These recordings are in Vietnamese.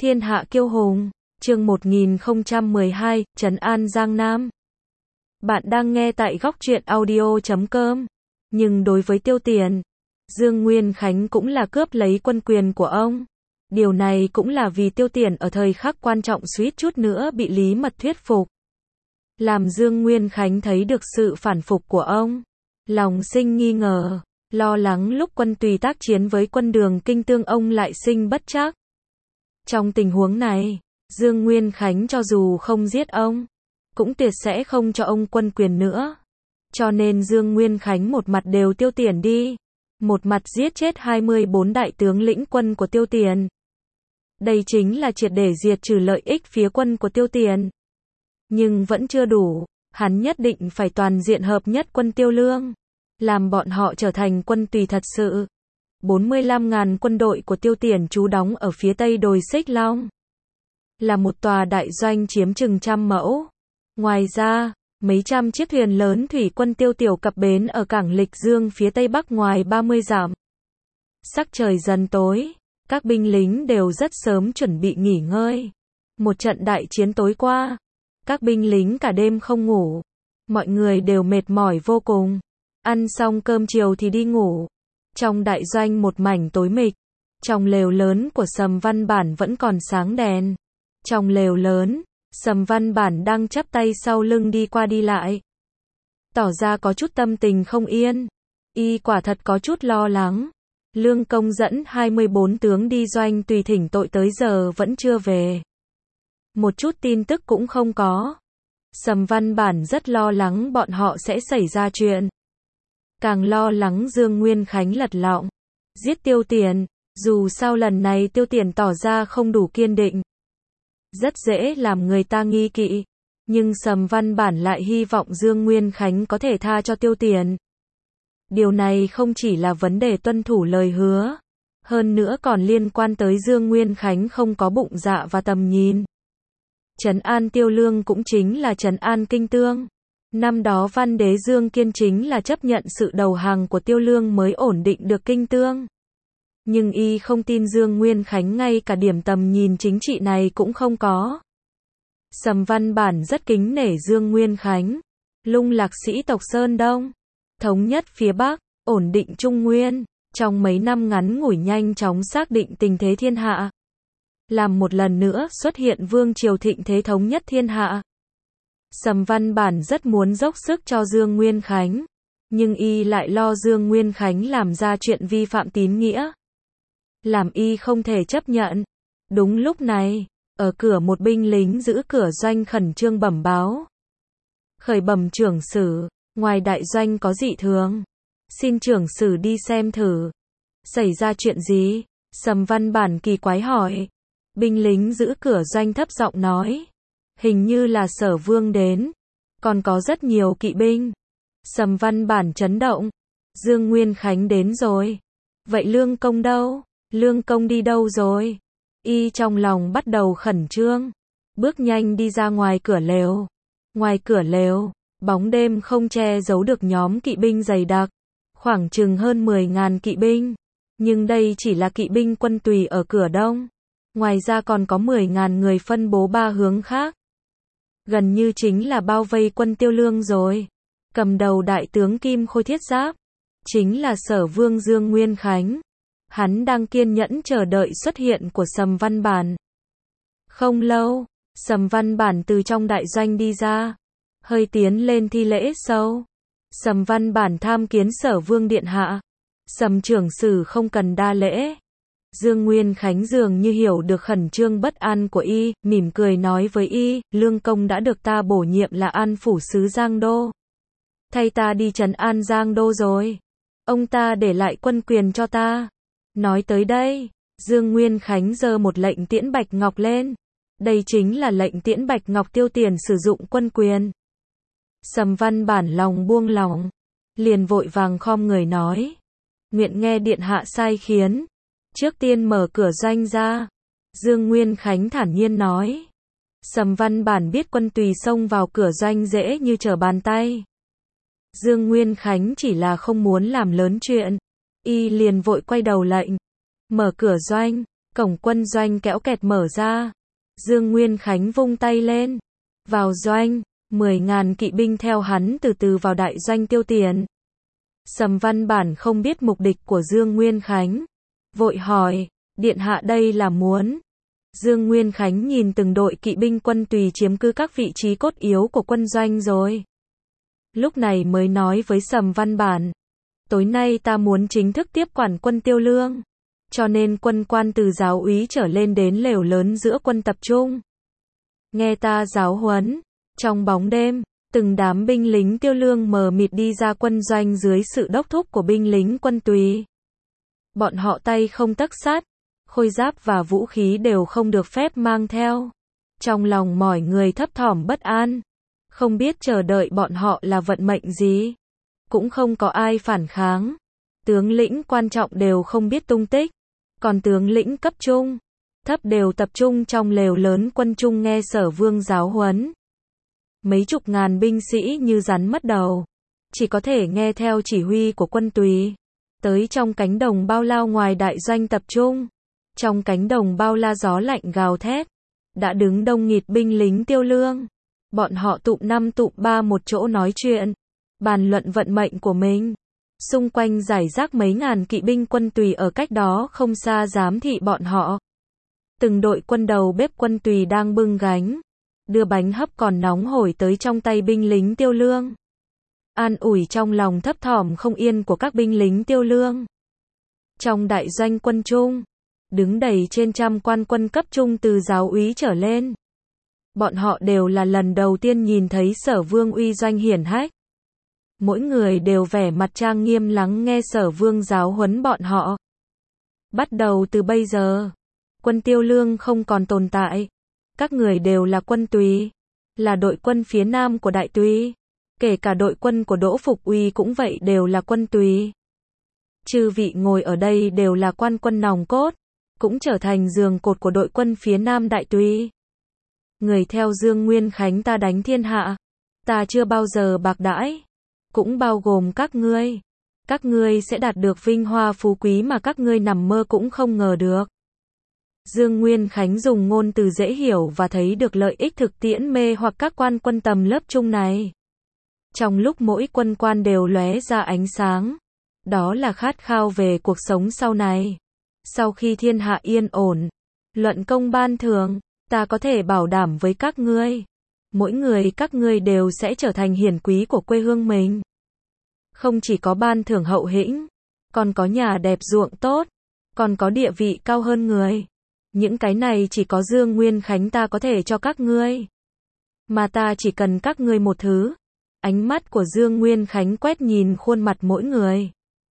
Thiên hạ kiêu hùng, chương 1012, trấn an Giang Nam. Bạn đang nghe tại góc truyện audio.com. Nhưng đối với Tiêu Tiền, Dương Nguyên Khánh cũng là cướp lấy quân quyền của ông. Điều này cũng là vì Tiêu Tiền ở thời khắc quan trọng suýt chút nữa bị Lý Mật thuyết phục. Làm Dương Nguyên Khánh thấy được sự phản phục của ông, lòng sinh nghi ngờ, lo lắng lúc quân Tùy tác chiến với quân Đường Kinh Tương ông lại sinh bất trắc. Trong tình huống này, Dương Nguyên Khánh cho dù không giết ông, cũng tuyệt sẽ không cho ông quân quyền nữa. Cho nên Dương Nguyên Khánh một mặt đều Tiêu Tiền đi, một mặt giết chết 24 đại tướng lĩnh quân của Tiêu Tiền. Đây chính là triệt để diệt trừ lợi ích phía quân của Tiêu Tiền. Nhưng vẫn chưa đủ, hắn nhất định phải toàn diện hợp nhất quân Tiêu Lương, làm bọn họ trở thành quân Tùy thật sự. 45.000 quân đội của Tiêu Tiền trú đóng ở phía tây đồi Xích Long, là một tòa đại doanh chiếm chừng 100 mẫu. Ngoài ra, mấy trăm chiếc thuyền lớn thủy quân Tiêu Tiểu cập bến ở cảng Lịch Dương phía tây bắc ngoài 30 dặm. Sắc trời dần tối, các binh lính đều rất sớm chuẩn bị nghỉ ngơi. Một trận đại chiến tối qua, các binh lính cả đêm không ngủ, mọi người đều mệt mỏi vô cùng. Ăn xong cơm chiều thì đi ngủ. Trong đại doanh một mảnh tối mịch, trong lều lớn của Sầm Văn Bản vẫn còn sáng đèn. Trong lều lớn, Sầm Văn Bản đang chắp tay sau lưng đi qua đi lại, tỏ ra có chút tâm tình không yên. Y quả thật có chút lo lắng. Lương Công dẫn 24 tướng đi doanh Tùy thỉnh tội tới giờ vẫn chưa về. Một chút tin tức cũng không có. Sầm Văn Bản rất lo lắng bọn họ sẽ xảy ra chuyện. Càng lo lắng Dương Nguyên Khánh lật lọng giết Tiêu Tiền. Dù sao lần này Tiêu Tiền tỏ ra không đủ kiên định, rất dễ làm người ta nghi kỵ. Nhưng Sầm Văn Bản lại hy vọng Dương Nguyên Khánh có thể tha cho Tiêu Tiền. Điều này không chỉ là vấn đề tuân thủ lời hứa, hơn nữa còn liên quan tới Dương Nguyên Khánh không có bụng dạ và tầm nhìn. Trấn an Tiêu Lương cũng chính là trấn an Kinh Tương. Năm đó Văn Đế Dương Kiên chính là chấp nhận sự đầu hàng của Tiêu Lương mới ổn định được Kinh Tương. Nhưng y không tin Dương Nguyên Khánh ngay cả điểm tầm nhìn chính trị này cũng không có. Sầm Văn Bản rất kính nể Dương Nguyên Khánh, lung lạc sĩ tộc Sơn Đông, thống nhất phía Bắc, ổn định Trung Nguyên, trong mấy năm ngắn ngủi nhanh chóng xác định tình thế thiên hạ. Làm một lần nữa xuất hiện vương triều thịnh thế thống nhất thiên hạ. Sầm Văn Bản rất muốn dốc sức cho Dương Nguyên Khánh, nhưng y lại lo Dương Nguyên Khánh làm ra chuyện vi phạm tín nghĩa, làm y không thể chấp nhận. Đúng lúc này, ở cửa một binh lính giữ cửa doanh khẩn trương bẩm báo. Khởi bẩm trưởng sử, ngoài đại doanh có dị thường, xin trưởng sử đi xem thử. Xảy ra chuyện gì? Sầm Văn Bản kỳ quái hỏi. Binh lính giữ cửa doanh thấp giọng nói, hình như là Sở Vương đến, còn có rất nhiều kỵ binh. Sầm Văn Bản chấn động. Dương Nguyên Khánh đến rồi. Vậy Lương Công đâu? Lương Công đi đâu rồi? Y trong lòng bắt đầu khẩn trương, bước nhanh đi ra ngoài cửa lều. Ngoài cửa lều, bóng đêm không che giấu được nhóm kỵ binh dày đặc, khoảng chừng hơn 10.000 kỵ binh. Nhưng đây chỉ là kỵ binh quân Tùy ở cửa đông. Ngoài ra còn có 10.000 người phân bố 3 hướng khác. Gần như chính là bao vây quân Tiêu Lương rồi. Cầm đầu đại tướng Kim Khôi Thiết Giáp, chính là Sở Vương Dương Nguyên Khánh. Hắn đang kiên nhẫn chờ đợi xuất hiện của Sầm Văn Bản. Không lâu, Sầm Văn Bản từ trong đại doanh đi ra, hơi tiến lên thi lễ sâu. Sầm Văn Bản tham kiến Sở Vương điện hạ. Sầm trưởng sử không cần đa lễ. Dương Nguyên Khánh dường như hiểu được khẩn trương bất an của y, mỉm cười nói với y, Lương Công đã được ta bổ nhiệm là An Phủ sứ Giang Đô, thay ta đi trấn an Giang Đô rồi. Ông ta để lại quân quyền cho ta. Nói tới đây, Dương Nguyên Khánh giơ một lệnh tiễn Bạch Ngọc lên. Đây chính là lệnh tiễn Bạch Ngọc Tiêu Tiền sử dụng quân quyền. Sầm Văn Bản lòng buông lỏng, liền vội vàng khom người nói, nguyện nghe điện hạ sai khiến. Trước tiên mở cửa doanh ra. Dương Nguyên Khánh thản nhiên nói. Sầm Văn Bản biết quân Tùy xông vào cửa doanh dễ như trở bàn tay. Dương Nguyên Khánh chỉ là không muốn làm lớn chuyện. Y liền vội quay đầu lệnh, mở cửa doanh. Cổng quân doanh kéo kẹt mở ra. Dương Nguyên Khánh vung tay lên. Vào doanh, 10.000 kỵ binh theo hắn từ từ vào đại doanh Tiêu Tiền. Sầm Văn Bản không biết mục đích của Dương Nguyên Khánh. Vội hỏi, điện hạ đây là muốn. Dương Nguyên Khánh nhìn từng đội kỵ binh quân tùy chiếm cứ các vị trí cốt yếu của quân doanh rồi. Lúc này mới nói với Sầm Văn Bản. Tối nay ta muốn chính thức tiếp quản quân Tiêu Lương. Cho nên quân quan từ giáo úy trở lên đến lều lớn giữa quân tập trung. Nghe ta giáo huấn. Trong bóng đêm, từng đám binh lính Tiêu Lương mờ mịt đi ra quân doanh dưới sự đốc thúc của binh lính quân tùy. Bọn họ tay không tấc sắt, khôi giáp và vũ khí đều không được phép mang theo. Trong lòng mỏi người thấp thỏm bất an, không biết chờ đợi bọn họ là vận mệnh gì. Cũng không có ai phản kháng. Tướng lĩnh quan trọng đều không biết tung tích. Còn tướng lĩnh cấp trung, thấp đều tập trung trong lều lớn quân trung nghe Sở Vương giáo huấn. Mấy chục ngàn binh sĩ như rắn mất đầu, chỉ có thể nghe theo chỉ huy của quân tùy. Tới trong cánh đồng bao la ngoài đại doanh tập trung. Trong cánh đồng bao la gió lạnh gào thét. Đã đứng đông nghịt binh lính Tiêu Lương. Bọn họ tụm 5 tụm 3 một chỗ nói chuyện, bàn luận vận mệnh của mình. Xung quanh rải rác mấy ngàn kỵ binh quân tùy ở cách đó không xa giám thị bọn họ. Từng đội quân đầu bếp quân tùy đang bưng gánh, đưa bánh hấp còn nóng hổi tới trong tay binh lính Tiêu Lương. An ủi trong lòng thấp thỏm không yên của các binh lính Tiêu Lương. Trong đại doanh quân trung, đứng đầy trên trăm quan quân cấp trung từ giáo úy trở lên. Bọn họ đều là lần đầu tiên nhìn thấy Sở Vương uy doanh hiển hách. Mỗi người đều vẻ mặt trang nghiêm lắng nghe Sở Vương giáo huấn bọn họ. Bắt đầu từ bây giờ, quân Tiêu Lương không còn tồn tại. Các người đều là quân tùy, là đội quân phía nam của đại tùy. Kể cả đội quân của Đỗ Phục Uy cũng vậy đều là quân tùy. Chư vị ngồi ở đây đều là quan quân nòng cốt, cũng trở thành giường cột của đội quân phía nam đại tùy. Người theo Dương Nguyên Khánh ta đánh thiên hạ, ta chưa bao giờ bạc đãi, cũng bao gồm các ngươi. Các ngươi sẽ đạt được vinh hoa phú quý mà các ngươi nằm mơ cũng không ngờ được. Dương Nguyên Khánh dùng ngôn từ dễ hiểu và thấy được lợi ích thực tiễn mê hoặc các quan quân tầm lớp trung này. Trong lúc mỗi quân quan đều lóe ra ánh sáng, đó là khát khao về cuộc sống sau này. Sau khi thiên hạ yên ổn, luận công ban thưởng, ta có thể bảo đảm với các ngươi, mỗi người các ngươi đều sẽ trở thành hiển quý của quê hương mình. Không chỉ có ban thưởng hậu hĩnh, còn có nhà đẹp ruộng tốt, còn có địa vị cao hơn người. Những cái này chỉ có Dương Nguyên Khánh ta có thể cho các ngươi. Mà ta chỉ cần các ngươi một thứ. Ánh mắt của Dương Nguyên Khánh quét nhìn khuôn mặt mỗi người.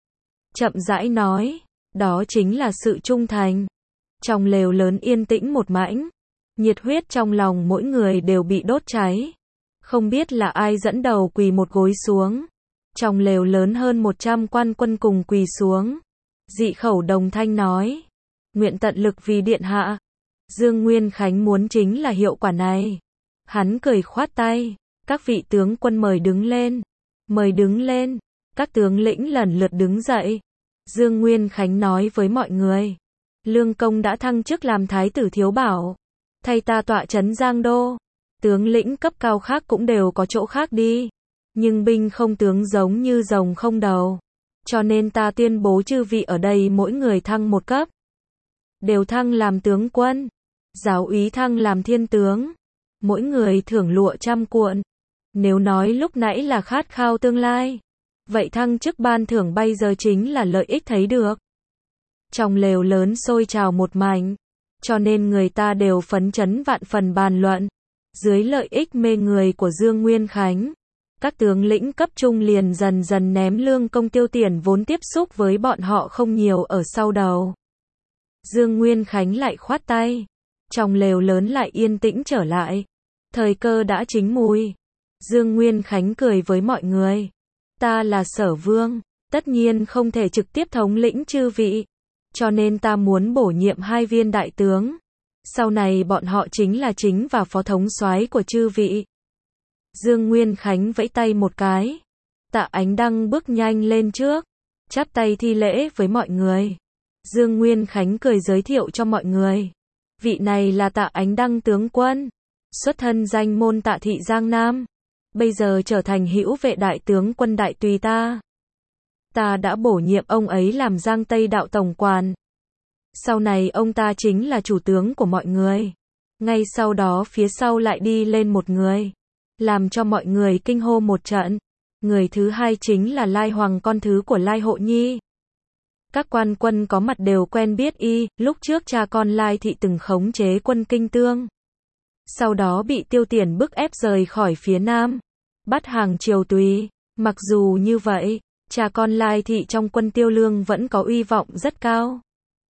Chậm rãi nói, đó chính là sự trung thành. Trong lều lớn yên tĩnh một mảnh, nhiệt huyết trong lòng mỗi người đều bị đốt cháy. Không biết là ai dẫn đầu quỳ một gối xuống. Trong lều lớn hơn 100 quan quân cùng quỳ xuống. Dị khẩu đồng thanh nói, nguyện tận lực vì điện hạ. Dương Nguyên Khánh muốn chính là hiệu quả này. Hắn cười khoát tay, các vị tướng quân mời đứng lên. Mời đứng lên. Các tướng lĩnh lần lượt đứng dậy. Dương Nguyên Khánh nói với mọi người, Lương Công đã thăng chức làm thái tử thiếu bảo, thay ta tọa trấn Giang Đô. Tướng lĩnh cấp cao khác cũng đều có chỗ khác đi, nhưng binh không tướng giống như rồng không đầu. Cho nên ta tuyên bố chư vị ở đây mỗi người thăng một cấp, đều thăng làm tướng quân, giáo úy thăng làm thiên tướng, mỗi người thưởng lụa 100 cuộn. Nếu nói lúc nãy là khát khao tương lai, vậy thăng chức ban thưởng bây giờ chính là lợi ích thấy được. Trong lều lớn sôi trào một mảnh, cho nên người ta đều phấn chấn vạn phần bàn luận. Dưới lợi ích mê người của Dương Nguyên Khánh, các tướng lĩnh cấp trung liền dần dần ném Lương Công tiêu tiền vốn tiếp xúc với bọn họ không nhiều ở sau đầu. Dương Nguyên Khánh lại khoát tay, trong lều lớn lại yên tĩnh trở lại. Thời cơ đã chín mùi. Dương Nguyên Khánh cười với mọi người, ta là Sở Vương, tất nhiên không thể trực tiếp thống lĩnh chư vị, cho nên ta muốn bổ nhiệm 2 viên đại tướng. Sau này bọn họ chính là chính và phó thống soái của chư vị. Dương Nguyên Khánh vẫy tay một cái. Tạ Ánh Đăng bước nhanh lên trước, chắp tay thi lễ với mọi người. Dương Nguyên Khánh cười giới thiệu cho mọi người. Vị này là Tạ Ánh Đăng tướng quân, xuất thân danh môn Tạ thị Giang Nam, bây giờ trở thành hữu vệ đại tướng quân đại tùy ta. Ta đã bổ nhiệm ông ấy làm Giang Tây đạo tổng quản. Sau này ông ta chính là chủ tướng của mọi người. Ngay sau đó phía sau lại đi lên một người, làm cho mọi người kinh hô một trận. Người thứ hai chính là Lai Hoàng, con thứ của Lai Hộ Nhi. Các quan quân có mặt đều quen biết y, lúc trước cha con Lai thị từng khống chế quân Kinh Tương. Sau đó bị Tiêu Tiền bức ép rời khỏi phía Nam, bắt hàng triều tùy. Mặc dù như vậy, cha con Lai thị trong quân Tiêu Lương vẫn có uy vọng rất cao.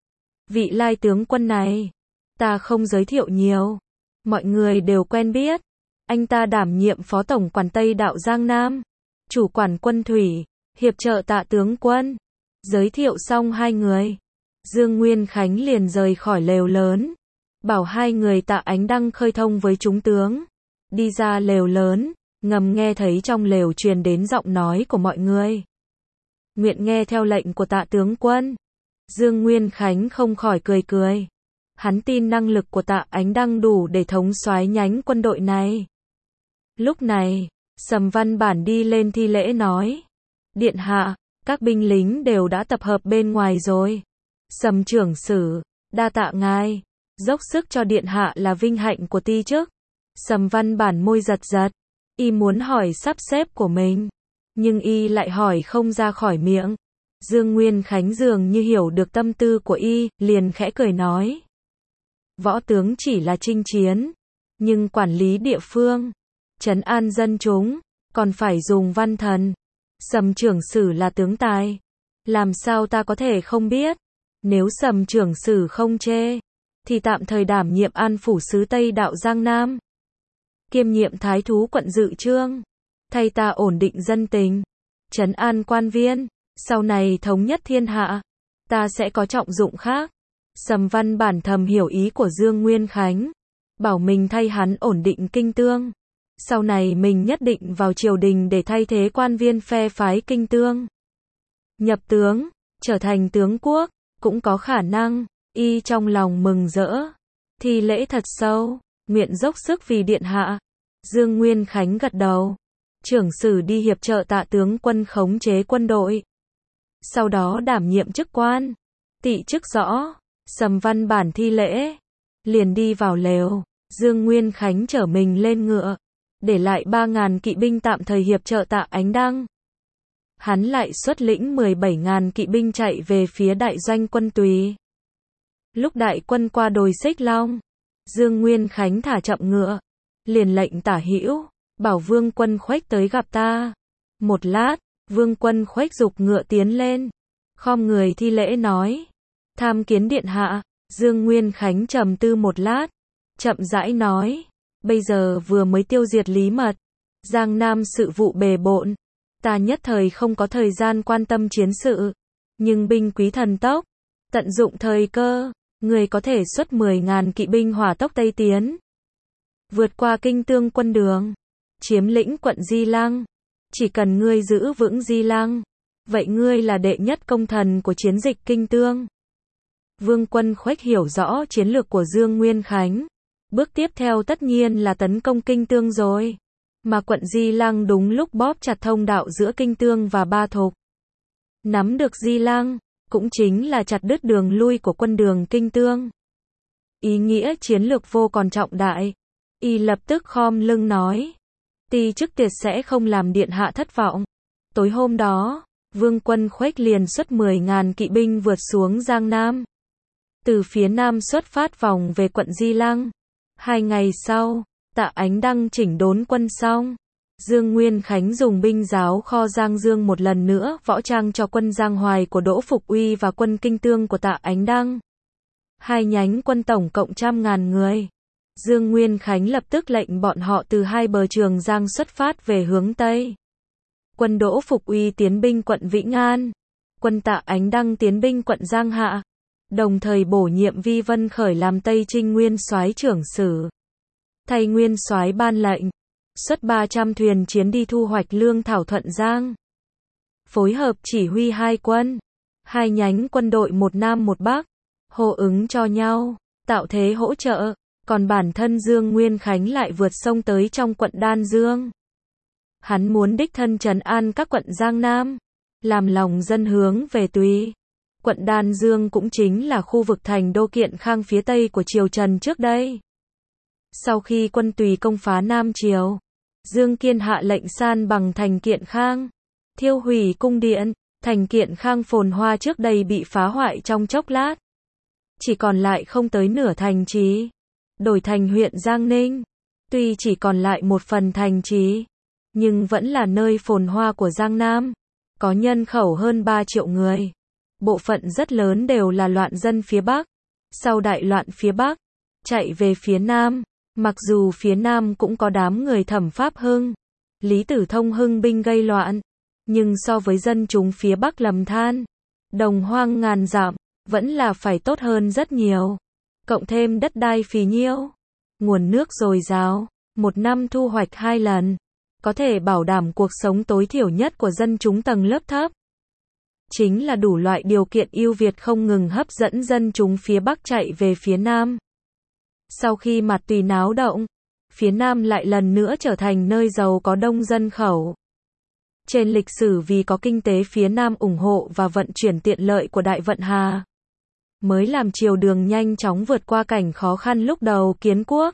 Vị Lai tướng quân này, ta không giới thiệu nhiều, mọi người đều quen biết. Anh ta đảm nhiệm phó tổng quản Tây đạo Giang Nam, chủ quản quân thủy, hiệp trợ Tạ tướng quân. Giới thiệu xong hai người, Dương Nguyên Khánh liền rời khỏi lều lớn, bảo hai người Tạ Ánh Đăng khơi thông với chúng tướng. Đi ra lều lớn, ngầm nghe thấy trong lều truyền đến giọng nói của mọi người. Nguyện nghe theo lệnh của Tạ tướng quân. Dương Nguyên Khánh không khỏi cười cười. Hắn tin năng lực của Tạ Ánh Đăng đủ để thống soái nhánh quân đội này. Lúc này, Sầm Văn Bản đi lên thi lễ nói: Điện hạ, các binh lính đều đã tập hợp bên ngoài rồi. Sầm trưởng sử, đa tạ ngài, dốc sức cho điện hạ là vinh hạnh của ti chức. Sầm Văn Bản môi giật giật, y muốn hỏi sắp xếp của mình, nhưng y lại hỏi không ra khỏi miệng. Dương Nguyên Khánh dường như hiểu được tâm tư của y, liền khẽ cười nói: Võ tướng chỉ là chinh chiến, nhưng quản lý địa phương, trấn an dân chúng, còn phải dùng văn thần. Sầm trưởng sử là tướng tài, làm sao ta có thể không biết. Nếu Sầm trưởng sử không chê, thì tạm thời đảm nhiệm An phủ sứ Tây đạo Giang Nam, kiêm nhiệm Thái thú quận Dự Trương, thay ta ổn định dân tình, trấn an quan viên, sau này thống nhất thiên hạ, ta sẽ có trọng dụng khác. Sầm Văn Bản thầm hiểu ý của Dương Nguyên Khánh, bảo mình thay hắn ổn định Kinh Tương. Sau này mình nhất định vào triều đình để thay thế quan viên phe phái Kinh Tương. Nhập tướng, trở thành tướng quốc, cũng có khả năng. Y trong lòng mừng rỡ, thi lễ thật sâu, nguyện dốc sức vì điện hạ. Dương Nguyên Khánh gật đầu. Trưởng sử đi hiệp trợ Tạ tướng quân khống chế quân đội, sau đó đảm nhiệm chức quan, tị chức rõ. Sầm Văn Bản thi lễ, liền đi vào lều. Dương Nguyên Khánh chở mình lên ngựa, để lại 3.000 kỵ binh tạm thời hiệp trợ Tạ Ánh Đăng. Hắn lại xuất lĩnh 17.000 kỵ binh chạy về phía đại doanh quân Tùy. Lúc đại quân qua đồi Xích Long, Dương Nguyên Khánh thả chậm ngựa, liền lệnh Tả Hữu, bảo Vương Quân Khuếch tới gặp ta. Một lát, Vương Quân Khuếch giục ngựa tiến lên, khom người thi lễ nói: Tham kiến điện hạ. Dương Nguyên Khánh trầm tư một lát, chậm rãi nói: Bây giờ vừa mới tiêu diệt Lý Mật, Giang Nam sự vụ bề bộn, ta nhất thời không có thời gian quan tâm chiến sự, nhưng binh quý thần tốc, tận dụng thời cơ, người có thể xuất 10.000 kỵ binh hỏa tốc Tây tiến, vượt qua Kinh Tương quân đường, chiếm lĩnh quận Di Lăng. Chỉ cần ngươi giữ vững Di Lăng, vậy ngươi là đệ nhất công thần của chiến dịch Kinh Tương. Vương Quân Khuếch hiểu rõ chiến lược của Dương Nguyên Khánh. Bước tiếp theo tất nhiên là tấn công Kinh Tương rồi. Mà quận Di Lăng đúng lúc bóp chặt thông đạo giữa Kinh Tương và Ba Thục. Nắm được Di Lăng, cũng chính là chặt đứt đường lui của quân đường Kinh Tương. Ý nghĩa chiến lược vô còn trọng đại. Y lập tức khom lưng nói: Ti chức tiệt sẽ không làm điện hạ thất vọng. Tối hôm đó, Vương Quân Khuếch liền xuất 10.000 kỵ binh vượt xuống Giang Nam. Từ phía Nam xuất phát vòng về quận Di Lăng. 2 ngày sau, Tạ Ánh Đăng chỉnh đốn quân xong, Dương Nguyên Khánh dùng binh giáo kho Giang Dương một lần nữa võ trang cho quân Giang Hoài của Đỗ Phục Uy và quân Kinh Tương của Tạ Ánh Đăng. Hai nhánh quân tổng cộng 100.000 người. Dương Nguyên Khánh lập tức lệnh bọn họ từ hai bờ Trường Giang xuất phát về hướng Tây. Quân Đỗ Phục Uy tiến binh quận Vĩnh An, quân Tạ Ánh Đăng tiến binh quận Giang Hạ, đồng thời bổ nhiệm Vi Vân Khởi làm Tây Trinh Nguyên soái trưởng sử. Thay Nguyên soái ban lệnh, xuất 300 thuyền chiến đi thu hoạch lương thảo Thuận Giang. Phối hợp chỉ huy hai quân, Hai nhánh quân đội một Nam một Bắc, hô ứng cho nhau, tạo thế hỗ trợ, còn bản thân Dương Nguyên Khánh lại vượt sông tới trong quận Đan Dương. Hắn muốn đích thân trấn an các quận Giang Nam, làm lòng dân hướng về Tùy. Quận Đan Dương cũng chính là khu vực thành đô Kiện Khang phía tây của triều Trần trước đây. Sau khi quân Tùy công phá Nam Triều, Dương Kiên hạ lệnh san bằng thành Kiện Khang, thiêu hủy cung điện, thành Kiện Khang phồn hoa trước đây bị phá hoại trong chốc lát. Chỉ còn lại không tới nửa thành trì, đổi thành huyện Giang Ninh. Tuy chỉ còn lại một phần thành trì, nhưng vẫn là nơi phồn hoa của Giang Nam, có nhân khẩu hơn 3 triệu người. Bộ phận rất lớn đều là loạn dân phía Bắc. Sau đại loạn phía Bắc, chạy về phía Nam, mặc dù phía Nam cũng có đám người Thẩm Pháp Hưng, Lý Tử Thông hưng binh gây loạn, nhưng so với dân chúng phía Bắc lầm than, đồng hoang ngàn dặm, vẫn là phải tốt hơn rất nhiều. Cộng thêm đất đai phì nhiêu, nguồn nước dồi dào, một năm thu hoạch 2 lần, có thể bảo đảm cuộc sống tối thiểu nhất của dân chúng tầng lớp thấp. Chính là đủ loại điều kiện ưu việt không ngừng hấp dẫn dân chúng phía Bắc chạy về phía Nam. Sau khi mặt Tùy náo động, phía Nam lại lần nữa trở thành nơi giàu có đông dân khẩu. Trên lịch sử vì có kinh tế phía Nam ủng hộ và vận chuyển tiện lợi của Đại Vận Hà, mới làm triều Đường nhanh chóng vượt qua cảnh khó khăn lúc đầu kiến quốc.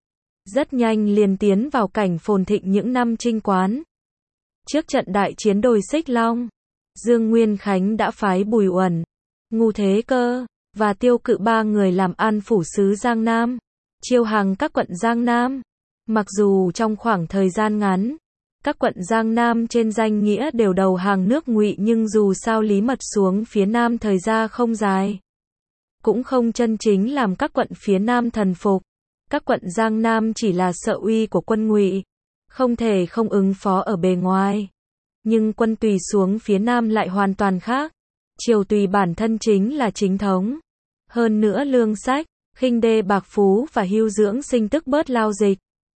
Rất nhanh liền tiến vào cảnh phồn thịnh những năm Trinh Quán. Trước trận đại chiến đồi Xích Long, Dương Nguyên Khánh đã phái Bùi Uẩn, Ngu Thế Cơ và Tiêu Cự 3 người làm an phủ sứ Giang Nam, chiêu hàng các quận Giang Nam. Mặc dù trong khoảng thời gian ngắn, các quận Giang Nam trên danh nghĩa đều đầu hàng nước Ngụy, nhưng dù sao Lý Mật xuống phía Nam thời gian không dài, cũng không chân chính làm các quận phía Nam thần phục. Các quận Giang Nam chỉ là sợ uy của quân Ngụy, không thể không ứng phó ở bề ngoài. Nhưng quân Tùy xuống phía Nam lại hoàn toàn khác. Triều Tùy bản thân chính là chính thống. Hơn nữa lương sách, khinh đê bạc phú và hưu dưỡng sinh tức bớt lao dịch,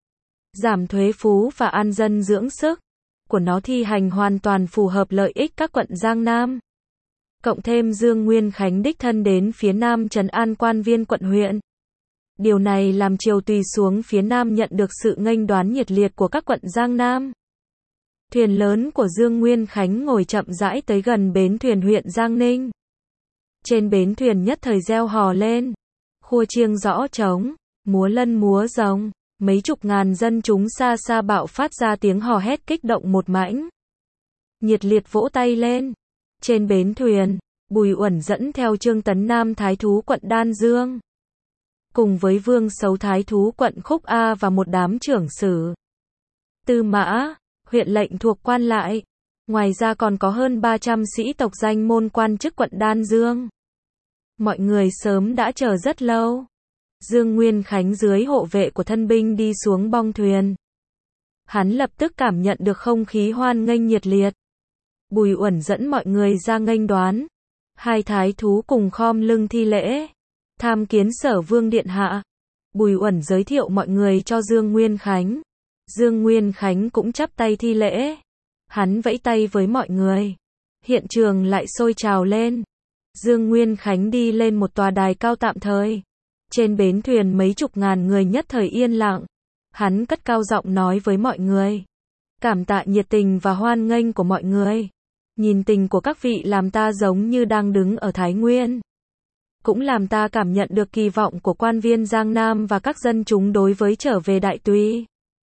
giảm thuế phú và an dân dưỡng sức của nó thi hành hoàn toàn phù hợp lợi ích các quận Giang Nam. Cộng thêm Dương Nguyên Khánh đích thân đến phía Nam trấn an quan viên quận huyện. Điều này làm Triều Tùy xuống phía Nam nhận được sự nghênh đoán nhiệt liệt của các quận Giang Nam. Thuyền lớn của Dương Nguyên Khánh ngồi chậm rãi tới gần bến thuyền huyện Giang Ninh. Trên bến thuyền nhất thời reo hò lên, khua chiêng giõ trống, múa lân múa rồng, mấy chục ngàn dân chúng xa xa bạo phát ra tiếng hò hét kích động một mãnh. Nhiệt liệt vỗ tay lên. Trên bến thuyền, Bùi Uẩn dẫn theo Trương Tấn Nam thái thú quận Đan Dương, cùng với Vương Sấu thái thú quận Khúc A và một đám trưởng sử, tư mã, huyện lệnh thuộc quan lại. Ngoài ra còn có hơn 300 sĩ tộc danh môn quan chức quận Đan Dương. Mọi người sớm đã chờ rất lâu. Dương Nguyên Khánh dưới hộ vệ của thân binh đi xuống bong thuyền. Hắn lập tức cảm nhận được không khí hoan nghênh nhiệt liệt. Bùi Uẩn dẫn mọi người ra nghênh đoán. Hai thái thú cùng khom lưng thi lễ, tham kiến Sở Vương điện hạ. Bùi Uẩn giới thiệu mọi người cho Dương Nguyên Khánh. Dương Nguyên Khánh cũng chắp tay thi lễ. Hắn vẫy tay với mọi người. Hiện trường lại sôi trào lên. Dương Nguyên Khánh đi lên một tòa đài cao tạm thời. Trên bến thuyền mấy chục ngàn người nhất thời yên lặng. Hắn cất cao giọng nói với mọi người. Cảm tạ nhiệt tình và hoan nghênh của mọi người. Nhìn tình của các vị làm ta giống như đang đứng ở Thái Nguyên. Cũng làm ta cảm nhận được kỳ vọng của quan viên Giang Nam và các dân chúng đối với trở về Đại Tùy.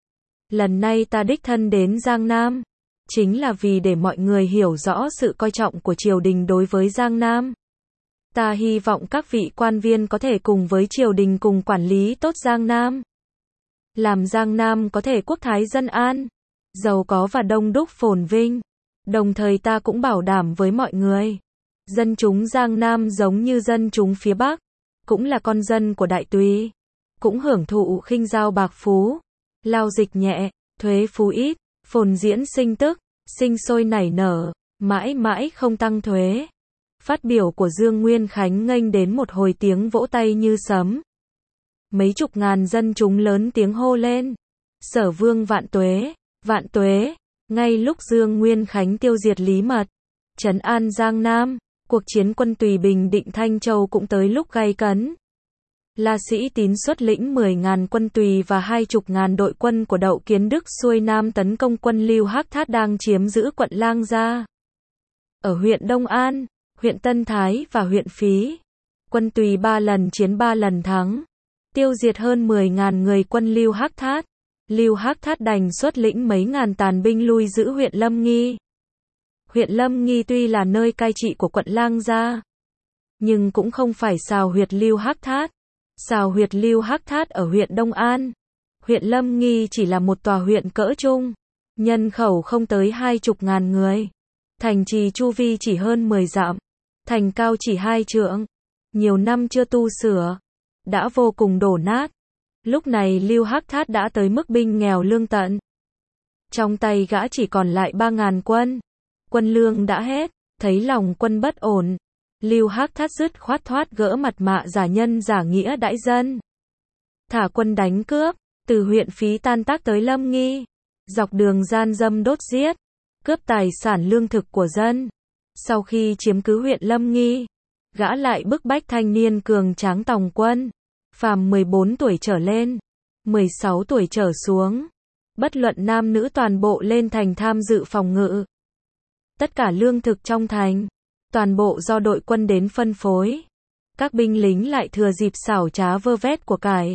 Lần này ta đích thân đến Giang Nam, chính là vì để mọi người hiểu rõ sự coi trọng của triều đình đối với Giang Nam. Ta hy vọng các vị quan viên có thể cùng với triều đình cùng quản lý tốt Giang Nam. Làm Giang Nam có thể quốc thái dân an, giàu có và đông đúc phồn vinh. Đồng thời ta cũng bảo đảm với mọi người, dân chúng Giang Nam giống như dân chúng phía Bắc, cũng là con dân của Đại Tùy, cũng hưởng thụ khinh giao bạc phú, lao dịch nhẹ, thuế phú ít, phồn diễn sinh tức, sinh sôi nảy nở, mãi mãi không tăng thuế. Phát biểu của Dương Nguyên Khánh nghênh đến một hồi tiếng vỗ tay như sấm. Mấy chục ngàn dân chúng lớn tiếng hô lên, Sở Vương vạn tuế, vạn tuế. Ngay lúc Dương Nguyên Khánh tiêu diệt Lý Mật, trấn an Giang Nam, Cuộc chiến quân Tùy bình định Thanh Châu cũng tới lúc gay cấn. La Sĩ Tín xuất lĩnh 10.000 quân Tùy và 20.000 đội quân của Đậu Kiến Đức xuôi nam tấn công quân Lưu Hắc Thát đang chiếm giữ quận Lang Gia. Ở huyện Đông An, huyện Tân Thái và huyện Phí, quân Tùy 3 lần chiến 3 lần thắng, tiêu diệt hơn 10.000 người quân Lưu Hắc Thát. Lưu Hắc Thát đành xuất lĩnh mấy ngàn tàn binh lui giữ huyện Lâm Nghi. Huyện Lâm Nghi tuy là nơi cai trị của quận Lang Gia, nhưng cũng không phải sào huyệt Lưu Hắc Thát. Sào huyệt Lưu Hắc Thát ở huyện Đông An. Huyện Lâm Nghi chỉ là một tòa huyện cỡ trung, nhân khẩu không tới 20.000 người. Thành trì chu vi chỉ hơn 10 dặm, thành cao chỉ 2 trượng. Nhiều năm chưa tu sửa, đã vô cùng đổ nát. Lúc này Lưu Hắc Thát đã tới mức binh nghèo lương tận. Trong tay gã chỉ còn lại 3.000 quân. Quân lương đã hết, thấy lòng quân bất ổn. Lưu Hắc Thát dứt khoát thoát gỡ mặt mạ giả nhân giả nghĩa đãi dân. Thả quân đánh cướp, từ huyện Phí tan tác tới Lâm Nghi. Dọc đường gian dâm đốt giết, cướp tài sản lương thực của dân. Sau khi chiếm cứ huyện Lâm Nghi, gã lại bức bách thanh niên cường tráng tòng quân. Phàm 14 tuổi trở lên, 16 tuổi trở xuống, bất luận nam nữ toàn bộ lên thành tham dự phòng ngự. Tất cả lương thực trong thành, toàn bộ do đội quân đến phân phối. Các binh lính lại thừa dịp xảo trá vơ vét của cải,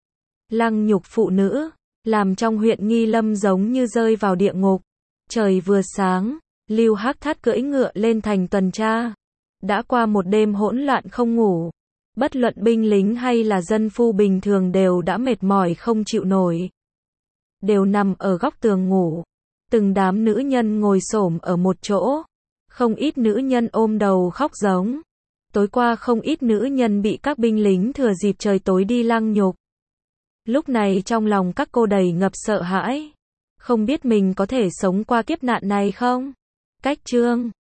lăng nhục phụ nữ, làm trong huyện Nghi Lâm giống như rơi vào địa ngục. Trời vừa sáng, Lưu Hắc Thát cưỡi ngựa lên thành tuần tra. Đã qua một đêm hỗn loạn không ngủ. Bất luận binh lính hay là dân phu bình thường đều đã mệt mỏi không chịu nổi. Đều nằm ở góc tường ngủ. Từng đám nữ nhân ngồi xổm ở một chỗ. Không ít nữ nhân ôm đầu khóc giống. Tối qua không ít nữ nhân bị các binh lính thừa dịp trời tối đi lăng nhục. Lúc này trong lòng các cô đầy ngập sợ hãi. Không biết mình có thể sống qua kiếp nạn này không? Cách chương